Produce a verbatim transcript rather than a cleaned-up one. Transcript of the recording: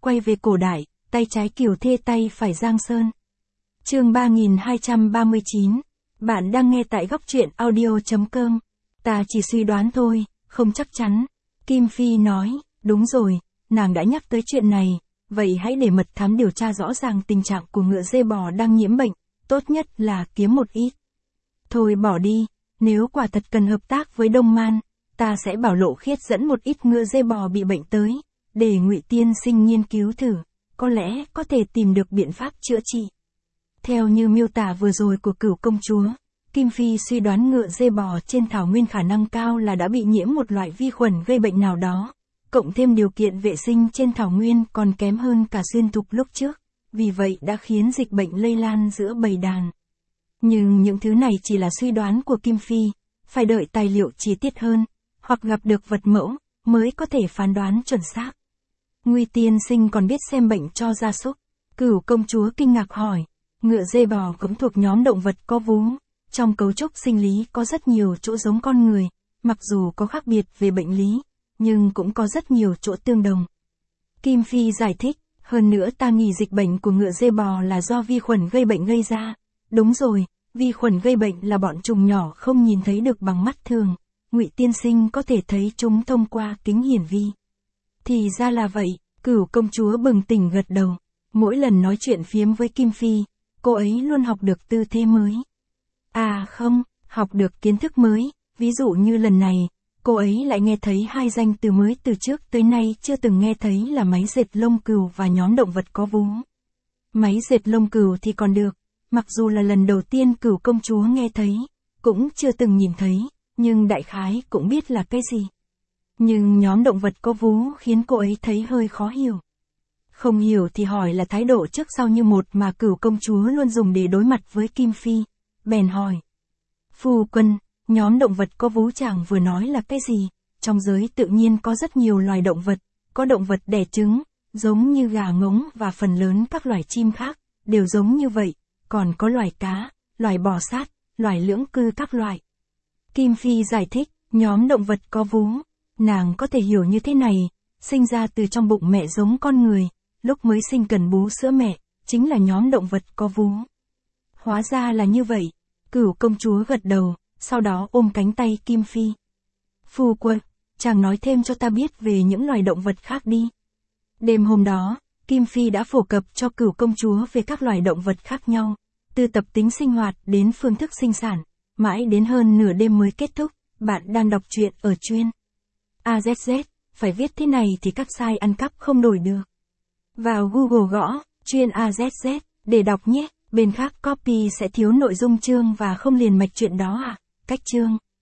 quay về cổ đại, tay trái Kiều Thê tay phải Giang Sơn. Chương ba nghìn hai trăm ba mươi chín. Bạn đang nghe tại góc truyện audio chấm com. Ta chỉ suy đoán thôi, không chắc chắn. Kim Phi nói, đúng rồi, nàng đã nhắc tới chuyện này, vậy hãy để mật thám điều tra rõ ràng tình trạng của ngựa dê bò đang nhiễm bệnh, tốt nhất là kiếm một ít. Thôi bỏ đi, nếu quả thật cần hợp tác với Đông Man, ta sẽ bảo Lộ Khiết dẫn một ít ngựa dê bò bị bệnh tới, để Ngụy Tiên Sinh nghiên cứu thử, có lẽ có thể tìm được biện pháp chữa trị. Theo như miêu tả vừa rồi của Cửu công chúa, Kim Phi suy đoán ngựa dê bò trên thảo nguyên khả năng cao là đã bị nhiễm một loại vi khuẩn gây bệnh nào đó, cộng thêm điều kiện vệ sinh trên thảo nguyên còn kém hơn cả xuyên thục lúc trước, vì vậy đã khiến dịch bệnh lây lan giữa bầy đàn. Nhưng những thứ này chỉ là suy đoán của Kim Phi, phải đợi tài liệu chi tiết hơn, hoặc gặp được vật mẫu, mới có thể phán đoán chuẩn xác. Ngụy Tiên Sinh còn biết xem bệnh cho gia súc. Cửu công chúa kinh ngạc hỏi, ngựa dê bò cũng thuộc nhóm động vật có vú, trong cấu trúc sinh lý có rất nhiều chỗ giống con người, mặc dù có khác biệt về bệnh lý, nhưng cũng có rất nhiều chỗ tương đồng. Kim Phi giải thích, hơn nữa ta nghi dịch bệnh của ngựa dê bò là do vi khuẩn gây bệnh gây ra. Đúng rồi, vi khuẩn gây bệnh là bọn trùng nhỏ không nhìn thấy được bằng mắt thường, Ngụy Tiên Sinh có thể thấy chúng thông qua kính hiển vi. Thì ra là vậy, Cửu công chúa bừng tỉnh gật đầu. Mỗi lần nói chuyện phiếm với Kim Phi, cô ấy luôn học được tư thế mới. À không, học được kiến thức mới, ví dụ như lần này, cô ấy lại nghe thấy hai danh từ mới từ trước tới nay chưa từng nghe thấy là máy dệt lông cừu và nhóm động vật có vú. Máy dệt lông cừu thì còn được, mặc dù là lần đầu tiên Cửu công chúa nghe thấy, cũng chưa từng nhìn thấy, nhưng đại khái cũng biết là cái gì. Nhưng nhóm động vật có vú khiến cô ấy thấy hơi khó hiểu. Không hiểu thì hỏi là thái độ trước sau như một mà Cửu công chúa luôn dùng để đối mặt với Kim Phi. Bèn hỏi. Phu quân, nhóm động vật có vú chàng vừa nói là cái gì? Trong giới tự nhiên có rất nhiều loài động vật, có động vật đẻ trứng, giống như gà ngỗng và phần lớn các loài chim khác, đều giống như vậy, còn có loài cá, loài bò sát, loài lưỡng cư các loại. Kim Phi giải thích, nhóm động vật có vú, nàng có thể hiểu như thế này, sinh ra từ trong bụng mẹ giống con người, lúc mới sinh cần bú sữa mẹ, chính là nhóm động vật có vú. Hóa ra là như vậy, Cửu công chúa gật đầu, sau đó ôm cánh tay Kim Phi. Phu quân, chàng nói thêm cho ta biết về những loài động vật khác đi. Đêm hôm đó, Kim Phi đã phổ cập cho Cửu công chúa về các loài động vật khác nhau, từ tập tính sinh hoạt đến phương thức sinh sản, mãi đến hơn nửa đêm mới kết thúc. Bạn đang đọc truyện ở chuyên a zét zét, phải viết thế này thì các site ăn cắp không đổi được. Vào Google gõ, chuyên a zét zét, để đọc nhé, bên khác copy sẽ thiếu nội dung chương và không liền mạch chuyện đó à, cách chương.